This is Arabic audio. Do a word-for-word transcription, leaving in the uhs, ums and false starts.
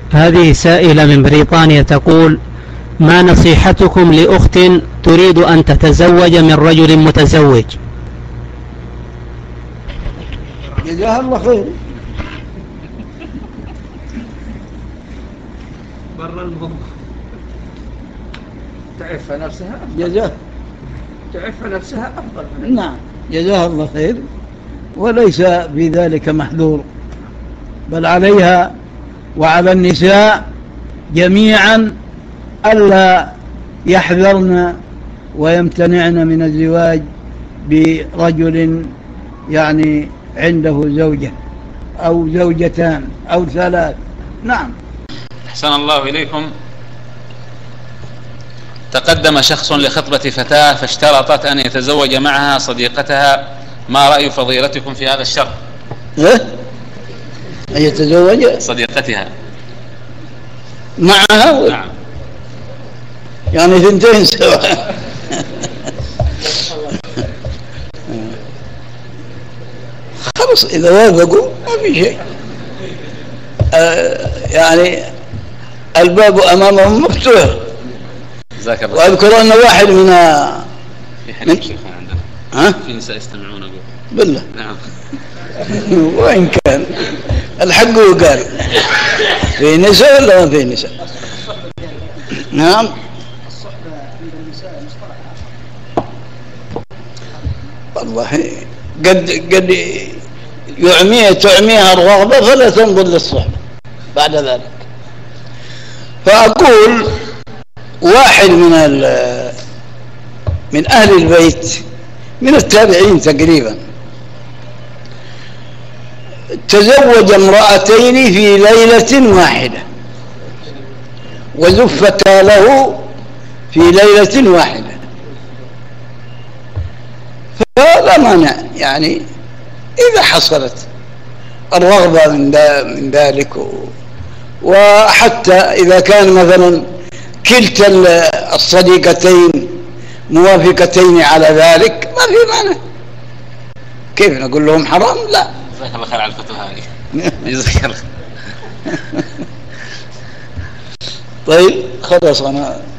هذه سائلة من بريطانيا تقول: ما نصيحتكم لأخت تريد أن تتزوج من رجل متزوج؟ جزاها الله خير. برا الموضوع. تعف نفسها جزاه تعف نفسها أفضل. نعم جزاها الله خير، وليس في ذلك محذور، بل عليها وعلى النساء جميعا ألا يحذرن ويمتنعن من الزواج برجل يعني عنده زوجة أو زوجتان أو ثلاث. نعم. أحسن الله إليكم. تقدم شخص لخطبة فتاة فاشترطت أن يتزوج معها صديقتها، ما رأي فضيلتكم في هذا الشرط؟ إيه؟ أن يتزوج صديقتها معها؟ نعم. يعني ثنتين سوا. خلص إذا وافقوا ما في شيء. آه يعني الباب أمامهم مفتوح. وأذكر أن واحد من في حديث شيخ عندنا ها؟ في نساء يستمعون أقول بالله. نعم. وإن كان الحق وقال في نساء ولا ما في نساء؟ نعم. الصحبة عند النساء مصطلح والله قد قد يعميها تعميها الرغبة فلا تنظر للصحبة بعد ذلك. فأقول واحد من من أهل البيت من التابعين تقريبا تزوج امرأتين في ليلة واحدة وزفتا له في ليلة واحدة، فلا مانع يعني إذا حصلت الرغبة من ذلك، وحتى إذا كان مثلا كلتا الصديقتين موافقتين على ذلك ما في مانع. كيف نقول لهم حرام؟ لا. جزاك الله خير على الفتوى هذه. جزاك الله. طيب خلاص أنا